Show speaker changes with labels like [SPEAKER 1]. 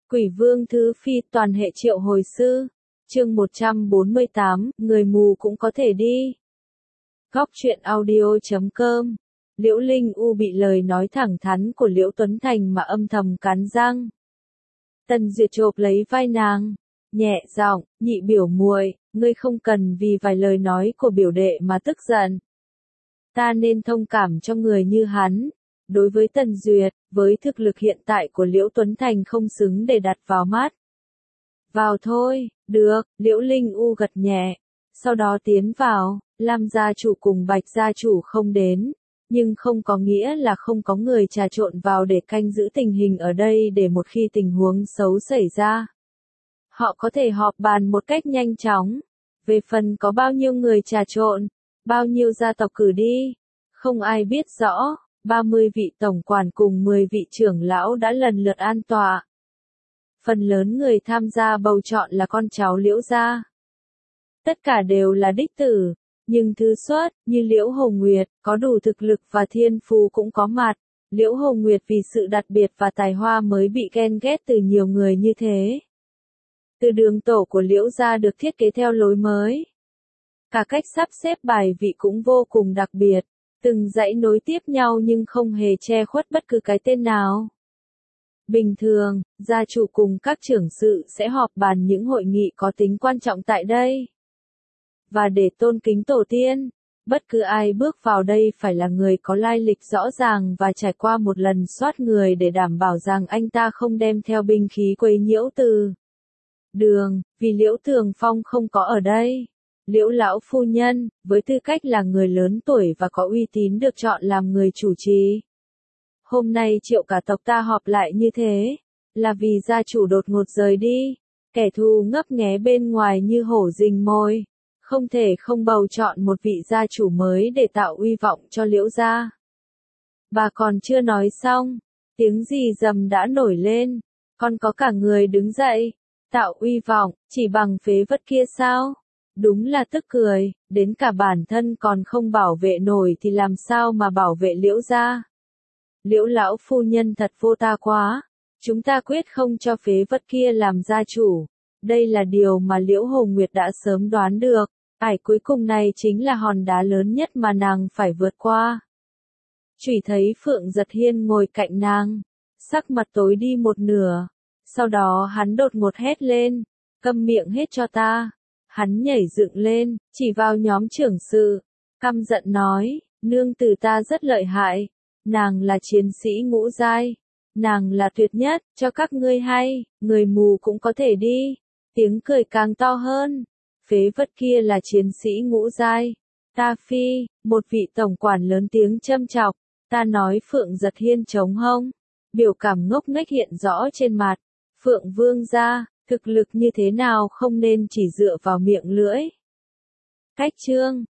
[SPEAKER 1] Quỷ Vương Thứ Phi toàn hệ triệu hồi sư. Chương 148, người mù cũng có thể đi. Góc truyện audio.com. Liễu Linh U bị lời nói thẳng thắn của Liễu Tuấn Thành mà âm thầm cắn răng. Tần Duyệt chộp lấy vai nàng, nhẹ giọng, nhị biểu muội, ngươi không cần vì vài lời nói của biểu đệ mà tức giận. Ta nên thông cảm cho người như hắn. Đối với Tần Duyệt, với thực lực hiện tại của Liễu Tuấn Thành không xứng để đặt vào mắt. Vào thôi, được, Liễu Linh U gật nhẹ, sau đó tiến vào. Lam gia chủ cùng Bạch gia chủ không đến, nhưng không có nghĩa là không có người trà trộn vào để canh giữ tình hình ở đây để một khi tình huống xấu xảy ra. Họ có thể họp bàn một cách nhanh chóng. Về phần có bao nhiêu người trà trộn, bao nhiêu gia tộc cử đi, không ai biết rõ. 30 vị tổng quản cùng 10 vị trưởng lão đã lần lượt an tọa. Phần lớn người tham gia bầu chọn là con cháu Liễu gia. Tất cả đều là đích tử, nhưng thứ xuất, như Liễu Hồng Nguyệt, có đủ thực lực và thiên phú cũng có mặt. Liễu Hồng Nguyệt vì sự đặc biệt và tài hoa mới bị ghen ghét từ nhiều người như thế. Từ đường tổ của Liễu gia được thiết kế theo lối mới. Cả cách sắp xếp bài vị cũng vô cùng đặc biệt. Từng dãy nối tiếp nhau nhưng không hề che khuất bất cứ cái tên nào. Bình thường, gia chủ cùng các trưởng sự sẽ họp bàn những hội nghị có tính quan trọng tại đây. Và để tôn kính tổ tiên, bất cứ ai bước vào đây phải là người có lai lịch rõ ràng và trải qua một lần soát người để đảm bảo rằng anh ta không đem theo binh khí quấy nhiễu từ đường, vì Liễu Thường Phong không có ở đây. Liễu lão phu nhân, với tư cách là người lớn tuổi và có uy tín được chọn làm người chủ trì. Hôm nay triệu cả tộc ta họp lại như thế, là vì gia chủ đột ngột rời đi, kẻ thù ngấp nghé bên ngoài như hổ rình mồi, không thể không bầu chọn một vị gia chủ mới để tạo uy vọng cho Liễu gia. Bà còn chưa nói xong, tiếng rì rầm đã nổi lên, còn có cả người đứng dậy, tạo uy vọng, chỉ bằng phế vật kia sao? Đúng là tức cười, đến cả bản thân còn không bảo vệ nổi thì làm sao mà bảo vệ Liễu gia. Liễu lão phu nhân thật vô ta quá, chúng ta quyết không cho phế vật kia làm gia chủ. Đây là điều mà Liễu Hồng Nguyệt đã sớm đoán được, ải cuối cùng này chính là hòn đá lớn nhất mà nàng phải vượt qua. Chỉ thấy Phượng Giật Hiên ngồi cạnh nàng, sắc mặt tối đi một nửa, sau đó hắn đột ngột hét lên, câm miệng hết cho ta. Hắn nhảy dựng lên, chỉ vào nhóm trưởng sự, căm giận nói, nương tử ta rất lợi hại, nàng là chiến sĩ ngũ giai, nàng là tuyệt nhất, cho các ngươi hay, người mù cũng có thể đi. Tiếng cười càng to hơn, phế vật kia là chiến sĩ ngũ giai, ta phi, một vị tổng quản lớn tiếng châm chọc, ta nói Phượng Giật Hiên trống hông, biểu cảm ngốc nghếch hiện rõ trên mặt, Phượng Vương gia. Thực lực như thế nào không nên chỉ dựa vào miệng lưỡi. Cách chương,